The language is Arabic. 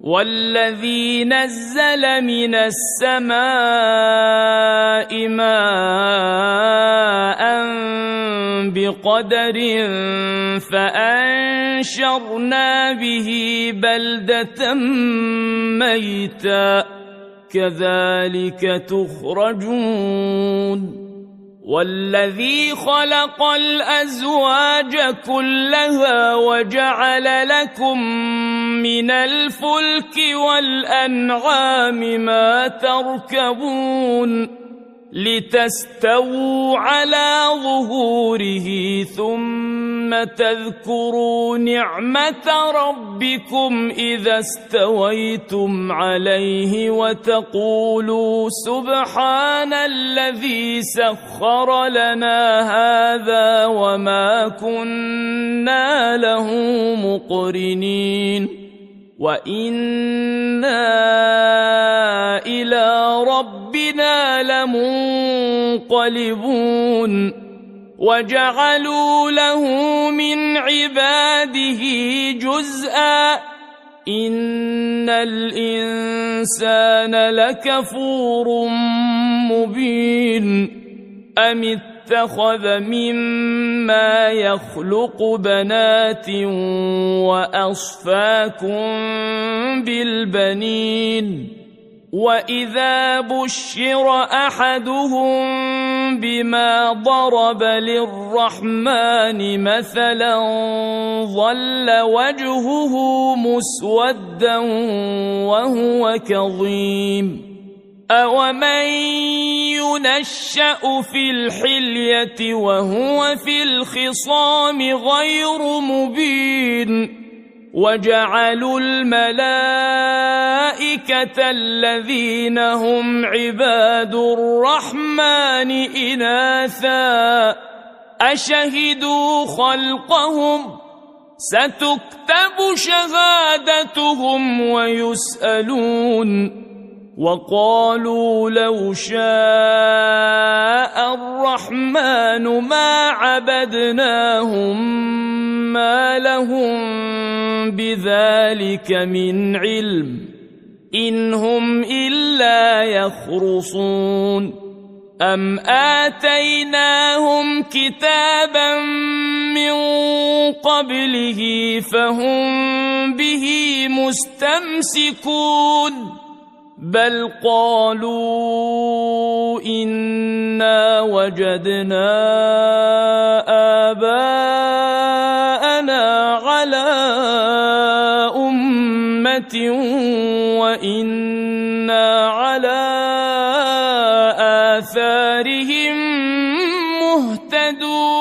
والذي نزل من السماء ماء بقدر فأنشرنا به بلدة ميتا كذلك تخرجون والذي خلق الأزواج كلها وجعل لكم من الفلك والأنعام ما تركبون لتستووا على ظهوره ثم تذكروا نعمة ربكم إذا استويتم عليه وتقولوا سبحان الذي سخر لنا هذا وما كنا له مقرنين وإنا إلى ربنا لمنقلبون وجعلوا له من عباده جزءا إن الإنسان لكفور مبين أم اتخذ مما يخلق بنات وأصفاكم بالبنين وإذا بشر أحدهم بما ضرب للرحمن مثلا ظل وجهه مسودا وهو كظيم أومن ينشأ في الحلية وهو في الخصام غير مبين وجعلوا الملائكة الذين هم عباد الرحمن إناثا أشهدوا خلقهم ستكتب شهادتهم ويسألون وقالوا لو شاء الرحمن ما عبدناهم ما لهم بذلك من علم إن هم إلا يخرصون أم آتيناهم كتابا من قبله فهم به مستمسكون بل قالوا إنا وجدنا آباءنا على أمة وإنا على آثارهم مهتدون